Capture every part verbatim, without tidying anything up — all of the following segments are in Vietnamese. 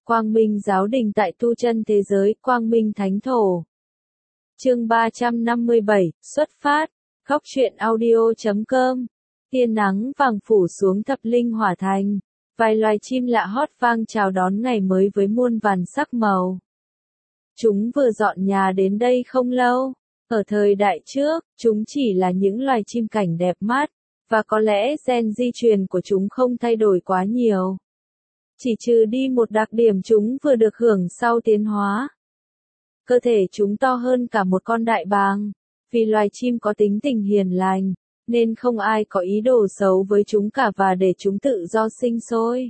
Quang Minh giáo đình tại tu chân thế giới, Quang Minh thánh thổ. Chương ba trăm năm mươi bảy, xuất phát. Góc truyện audio chấm com. Tia nắng vàng phủ xuống thập linh hỏa thành. Vài loài chim lạ hót vang chào đón ngày mới với muôn vàn sắc màu. Chúng vừa dọn nhà đến đây không lâu. Ở thời đại trước, chúng chỉ là những loài chim cảnh đẹp mắt, và có lẽ gen di truyền của chúng không thay đổi quá nhiều. Chỉ trừ đi một đặc điểm chúng vừa được hưởng sau tiến hóa. Cơ thể chúng to hơn cả một con đại bàng. Vì loài chim có tính tình hiền lành, nên không ai có ý đồ xấu với chúng cả và để chúng tự do sinh sôi.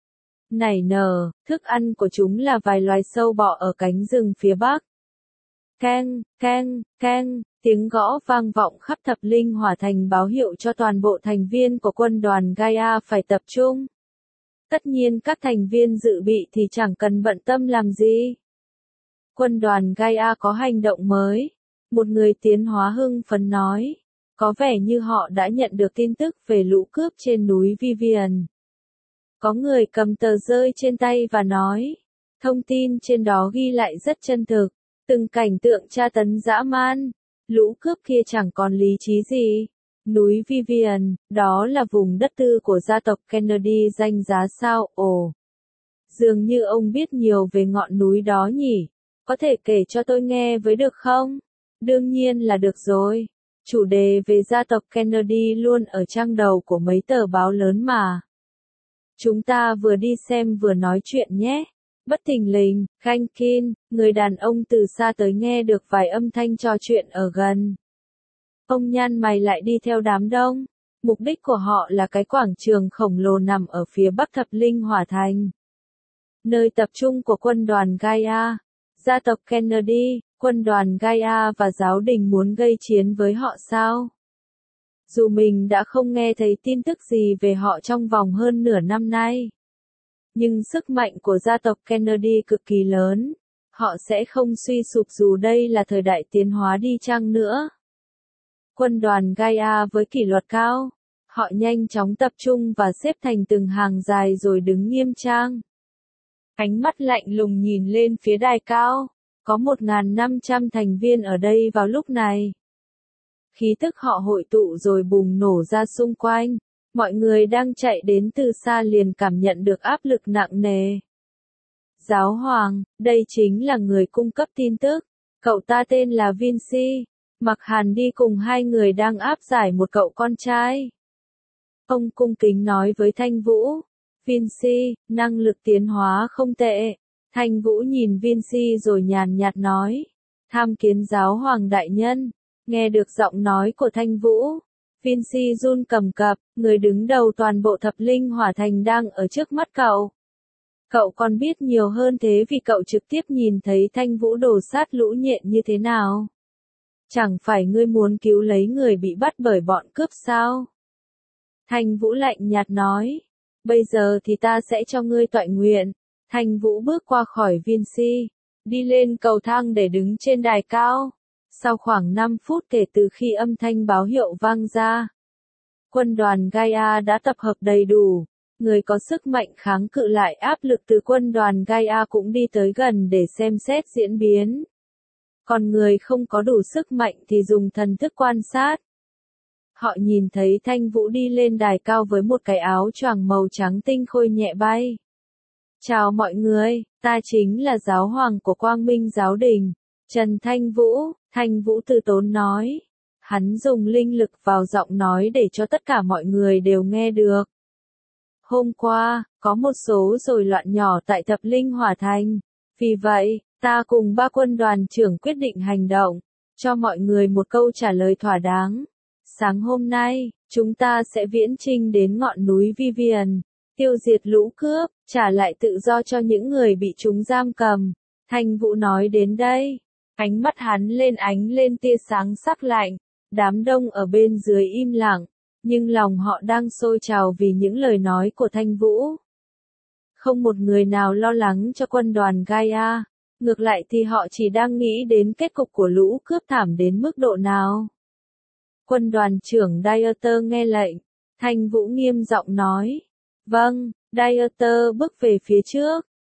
Nảy nở, thức ăn của chúng là vài loài sâu bọ ở cánh rừng phía bắc. Keng, keng, keng, tiếng gõ vang vọng khắp thập linh hỏa thành báo hiệu cho toàn bộ thành viên của quân đoàn Gaia phải tập trung. Tất nhiên các thành viên dự bị thì chẳng cần bận tâm làm gì. Quân đoàn Gaia có hành động mới. Một người tiến hóa hưng phấn nói. Có vẻ như họ đã nhận được tin tức về lũ cướp trên núi Vivian. Có người cầm tờ rơi trên tay và nói. Thông tin trên đó ghi lại rất chân thực. Từng cảnh tượng tra tấn dã man. Lũ cướp kia chẳng còn lý trí gì. Núi Vivian, đó là vùng đất tư của gia tộc Kennedy danh giá sao, ồ. Dường như ông biết nhiều về ngọn núi đó nhỉ. Có thể kể cho tôi nghe với được không? Đương nhiên là được rồi. Chủ đề về gia tộc Kennedy luôn ở trang đầu của mấy tờ báo lớn mà. Chúng ta vừa đi xem vừa nói chuyện nhé. Bất thình lình, Rankin, người đàn ông từ xa tới nghe được vài âm thanh trò chuyện ở gần. Ông nhăn mày lại đi theo đám đông. Mục đích của họ là cái quảng trường khổng lồ nằm ở phía bắc thập linh hỏa thành. Nơi tập trung của quân đoàn Gaia. Gia tộc Kennedy, quân đoàn Gaia và giáo đình muốn gây chiến với họ sao? Dù mình đã không nghe thấy tin tức gì về họ trong vòng hơn nửa năm nay. Nhưng sức mạnh của gia tộc Kennedy cực kỳ lớn. Họ sẽ không suy sụp dù đây là thời đại tiến hóa đi chăng nữa. Quân đoàn Gaia với kỷ luật cao. Họ nhanh chóng tập trung và xếp thành từng hàng dài rồi đứng nghiêm trang. Ánh mắt lạnh lùng nhìn lên phía đài cao. Có một nghìn năm trăm thành viên ở đây vào lúc này. Khí tức họ hội tụ rồi bùng nổ ra xung quanh. Mọi người đang chạy đến từ xa liền cảm nhận được áp lực nặng nề. Giáo hoàng, đây chính là người cung cấp tin tức. Cậu ta tên là Vinci. Mặc Hàn đi cùng hai người đang áp giải một cậu con trai. Ông cung kính nói với Thanh Vũ. Vinci, năng lực tiến hóa không tệ. Thanh Vũ nhìn Vinci rồi nhàn nhạt nói. Tham kiến giáo hoàng đại nhân. Nghe được giọng nói của Thanh Vũ. Vinci run cầm cập, người đứng đầu toàn bộ thập linh hỏa thành đang ở trước mắt cậu. Cậu còn biết nhiều hơn thế vì cậu trực tiếp nhìn thấy Thanh Vũ đổ sát lũ nhện như thế nào. Chẳng phải ngươi muốn cứu lấy người bị bắt bởi bọn cướp sao? Thanh Vũ lạnh nhạt nói. Bây giờ thì ta sẽ cho ngươi toại nguyện. Thanh Vũ bước qua khỏi Vinci, đi lên cầu thang để đứng trên đài cao. Sau khoảng năm phút kể từ khi âm thanh báo hiệu vang ra, quân đoàn Gaia đã tập hợp đầy đủ. Người có sức mạnh kháng cự lại áp lực từ quân đoàn Gaia cũng đi tới gần để xem xét diễn biến. Còn người không có đủ sức mạnh thì dùng thần thức quan sát. Họ nhìn thấy Thanh Vũ đi lên đài cao với một cái áo choàng màu trắng tinh khôi nhẹ bay. Chào mọi người, ta chính là giáo hoàng của Quang Minh giáo đình, Trần Thanh Vũ. Thanh Vũ từ tốn nói. Hắn dùng linh lực vào giọng nói để cho tất cả mọi người đều nghe được. Hôm qua, có một số rối loạn nhỏ tại thập linh hỏa thành. Vì vậy, ta cùng ba quân đoàn trưởng quyết định hành động, cho mọi người một câu trả lời thỏa đáng. Sáng hôm nay, chúng ta sẽ viễn chinh đến ngọn núi Vivian, tiêu diệt lũ cướp, trả lại tự do cho những người bị chúng giam cầm. Thanh Vũ nói đến đây. Ánh mắt hắn lên ánh lên tia sáng sắc lạnh. Đám đông ở bên dưới im lặng, nhưng lòng họ đang sôi trào vì những lời nói của Thanh Vũ. Không một người nào lo lắng cho quân đoàn Gaia, ngược lại thì họ chỉ đang nghĩ đến kết cục của lũ cướp thảm đến mức độ nào. Quân đoàn trưởng Dieter nghe lệnh, Thanh Vũ nghiêm giọng nói. Vâng, Dieter bước về phía trước,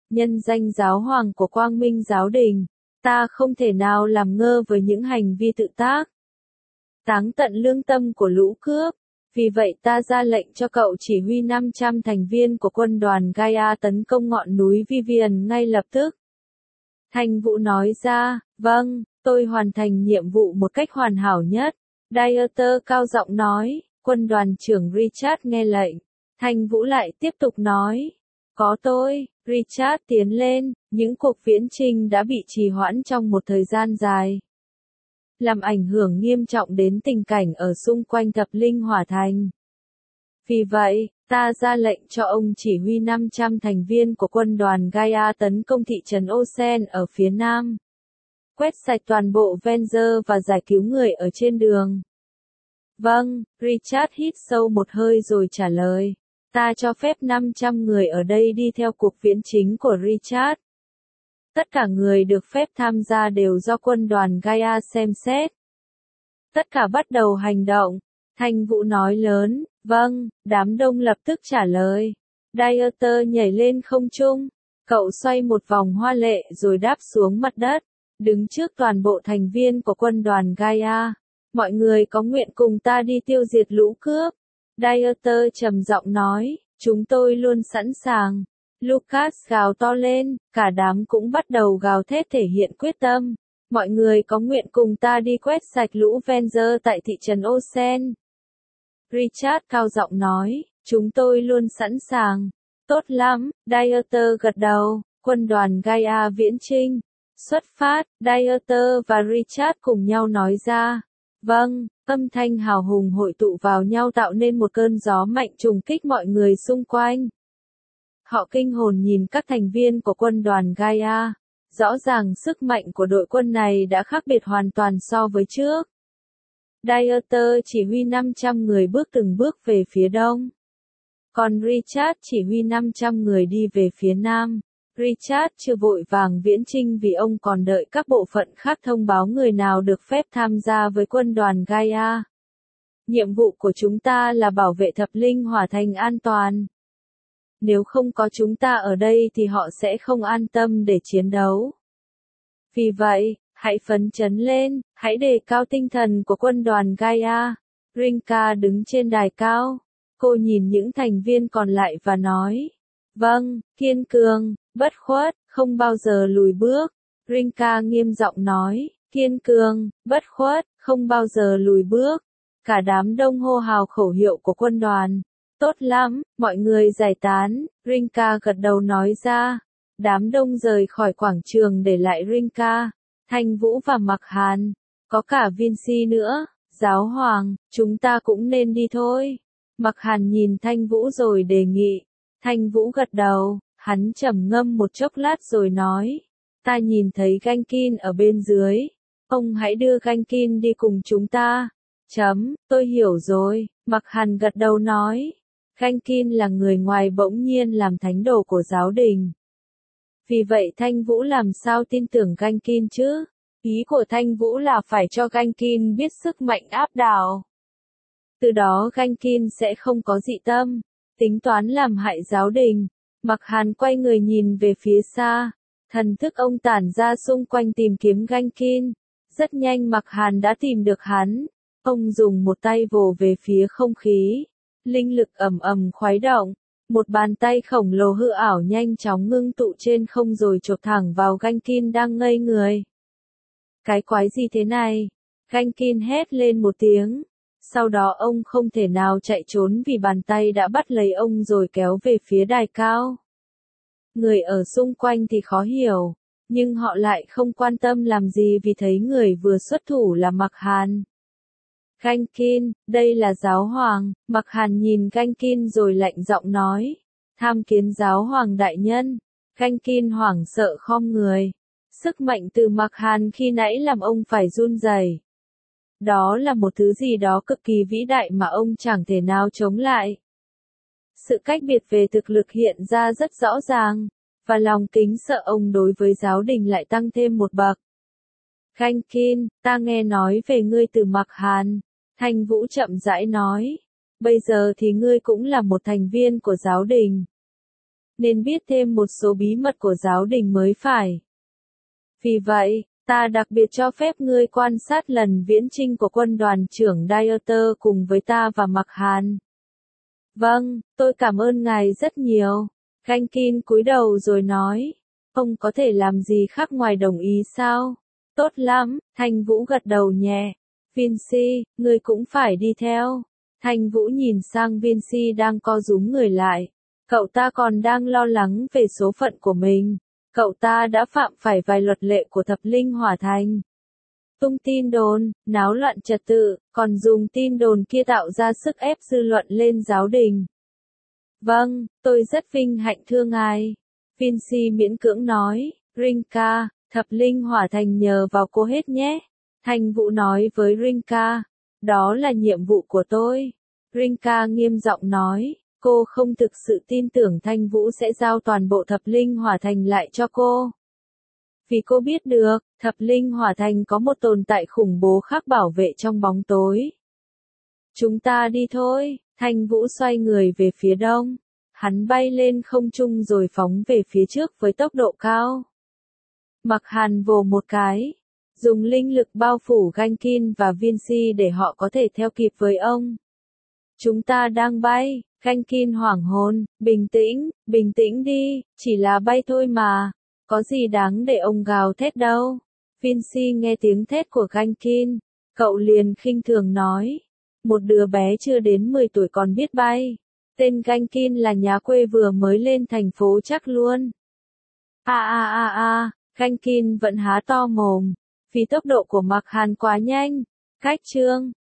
nhân danh giáo hoàng của Quang Minh giáo đình, ta không thể nào làm ngơ với những hành vi tự tác, táng tận lương tâm của lũ cướp. Vì vậy ta ra lệnh cho cậu chỉ huy năm trăm thành viên của quân đoàn Gaia tấn công ngọn núi Vivian ngay lập tức. Thanh Vũ nói ra, vâng, tôi hoàn thành nhiệm vụ một cách hoàn hảo nhất. Dieter cao giọng nói, quân đoàn trưởng Richard nghe lệnh. Thanh Vũ lại tiếp tục nói, có tôi, Richard tiến lên, những cuộc viễn chinh đã bị trì hoãn trong một thời gian dài, làm ảnh hưởng nghiêm trọng đến tình cảnh ở xung quanh Thập Linh Hỏa Thành. Vì vậy, ta ra lệnh cho ông chỉ huy năm trăm thành viên của quân đoàn Gaia tấn công thị trấn Osen ở phía nam, quét sạch toàn bộ Venger và giải cứu người ở trên đường. Vâng, Richard hít sâu một hơi rồi trả lời. Ta cho phép năm trăm người ở đây đi theo cuộc viễn chính của Richard. Tất cả người được phép tham gia đều do quân đoàn Gaia xem xét. Tất cả bắt đầu hành động. Thanh Vũ nói lớn, vâng, đám đông lập tức trả lời. Dieter nhảy lên không trung. Cậu xoay một vòng hoa lệ rồi đáp xuống mặt đất, đứng trước toàn bộ thành viên của quân đoàn Gaia. Mọi người có nguyện cùng ta đi tiêu diệt lũ cướp. Dieter trầm giọng nói, chúng tôi luôn sẵn sàng. Lucas gào to lên, cả đám cũng bắt đầu gào thét thể hiện quyết tâm. Mọi người có nguyện cùng ta đi quét sạch lũ Venger tại thị trấn Osen. Richard cao giọng nói, chúng tôi luôn sẵn sàng. Tốt lắm, Dieter gật đầu, quân đoàn Gaia viễn chinh. Xuất phát, Dieter và Richard cùng nhau nói ra. Vâng, âm thanh hào hùng hội tụ vào nhau tạo nên một cơn gió mạnh trùng kích mọi người xung quanh. Họ kinh hồn nhìn các thành viên của quân đoàn Gaia. Rõ ràng sức mạnh của đội quân này đã khác biệt hoàn toàn so với trước. Dieter chỉ huy năm trăm người bước từng bước về phía đông. Còn Richard chỉ huy năm trăm người đi về phía nam. Richard chưa vội vàng viễn chinh vì ông còn đợi các bộ phận khác thông báo người nào được phép tham gia với quân đoàn Gaia. Nhiệm vụ của chúng ta là bảo vệ Thập Linh Hỏa Thành an toàn. Nếu không có chúng ta ở đây thì họ sẽ không an tâm để chiến đấu. Vì vậy, hãy phấn chấn lên, hãy đề cao tinh thần của quân đoàn Gaia. Rinka đứng trên đài cao. Cô nhìn những thành viên còn lại và nói. Vâng, kiên cường, bất khuất, không bao giờ lùi bước. Rinka nghiêm giọng nói. Kiên cường, bất khuất, không bao giờ lùi bước. Cả đám đông hô hào khẩu hiệu của quân đoàn. Tốt lắm, mọi người giải tán, Rinka gật đầu nói ra. Đám đông rời khỏi quảng trường để lại Rinka, Thanh Vũ và Mặc Hàn. Có cả Vinci nữa, giáo hoàng, chúng ta cũng nên đi thôi. Mặc Hàn nhìn Thanh Vũ rồi đề nghị. Thanh Vũ gật đầu, hắn trầm ngâm một chốc lát rồi nói. Ta nhìn thấy Gankin ở bên dưới. Ông hãy đưa Gankin đi cùng chúng ta. Chấm, tôi hiểu rồi, Mặc Hàn gật đầu nói. Gankin là người ngoài bỗng nhiên làm thánh đồ của giáo đình. Vì vậy Thanh Vũ làm sao tin tưởng Gankin chứ? Ý của Thanh Vũ là phải cho Gankin biết sức mạnh áp đảo. Từ đó Gankin sẽ không có dị tâm, tính toán làm hại giáo đình. Mặc Hàn quay người nhìn về phía xa. Thần thức ông tản ra xung quanh tìm kiếm Gankin. Rất nhanh Mặc Hàn đã tìm được hắn. Ông dùng một tay vồ về phía không khí. Linh lực ầm ầm khuấy động. Một bàn tay khổng lồ hư ảo nhanh chóng ngưng tụ trên không rồi chộp thẳng vào Gankin đang ngây người. Cái quái gì thế này? Gankin hét lên một tiếng. Sau đó ông không thể nào chạy trốn vì bàn tay đã bắt lấy ông rồi kéo về phía đài cao. Người ở xung quanh thì khó hiểu, nhưng họ lại không quan tâm làm gì vì thấy người vừa xuất thủ là Mặc Hàn. Gankin, đây là giáo hoàng. Mặc Hàn nhìn Gankin rồi lạnh giọng nói. Tham kiến giáo hoàng đại nhân. Gankin hoảng sợ khom người. Sức mạnh từ Mặc Hàn khi nãy làm ông phải run rẩy. Đó là một thứ gì đó cực kỳ vĩ đại mà ông chẳng thể nào chống lại. Sự cách biệt về thực lực hiện ra rất rõ ràng, và lòng kính sợ ông đối với giáo đình lại tăng thêm một bậc. Gankin, ta nghe nói về ngươi từ Mặc Hàn. Thanh Vũ chậm rãi nói. Bây giờ thì ngươi cũng là một thành viên của giáo đình. nên biết thêm một số bí mật của giáo đình mới phải. Vì vậy, ta đặc biệt cho phép ngươi quan sát lần viễn chinh của quân đoàn trưởng Dieter cùng với ta và Mạc Hàn. Vâng, tôi cảm ơn ngài rất nhiều. Rankin cúi đầu rồi nói, ông có thể làm gì khác ngoài đồng ý sao? Tốt lắm, Thanh Vũ gật đầu nhẹ. Vinci, ngươi cũng phải đi theo. Thanh Vũ nhìn sang Vinci đang co rúm người lại. Cậu ta còn đang lo lắng về số phận của mình. Cậu ta đã phạm phải vài luật lệ của thập linh hỏa thành. Tung tin đồn, náo loạn trật tự, còn dùng tin đồn kia tạo ra sức ép dư luận lên giáo đình. Vâng, tôi rất vinh hạnh thưa ngài. Vinci miễn cưỡng nói, Rinka, thập linh hỏa thành nhờ vào cô hết nhé. Thanh Vũ nói với Rinka, đó là nhiệm vụ của tôi. Rinka nghiêm giọng nói, cô không thực sự tin tưởng Thanh Vũ sẽ giao toàn bộ thập linh hỏa thành lại cho cô. Vì cô biết được, thập linh hỏa thành có một tồn tại khủng bố khác bảo vệ trong bóng tối. Chúng ta đi thôi, Thanh Vũ xoay người về phía đông. Hắn bay lên không trung rồi phóng về phía trước với tốc độ cao. Mạc Hàn vồ một cái, dùng linh lực bao phủ Rankin và Vinci để họ có thể theo kịp với ông. Chúng ta đang bay, Rankin hoảng hồn, bình tĩnh, bình tĩnh đi, chỉ là bay thôi mà, có gì đáng để ông gào thét đâu. Vinci nghe tiếng thét của Rankin, cậu liền khinh thường nói, một đứa bé chưa đến mười tuổi còn biết bay. Tên Rankin là nhà quê vừa mới lên thành phố chắc luôn. A a a a, Rankin vẫn há to mồm, vì tốc độ của Mạc Hàn quá nhanh. Cách chương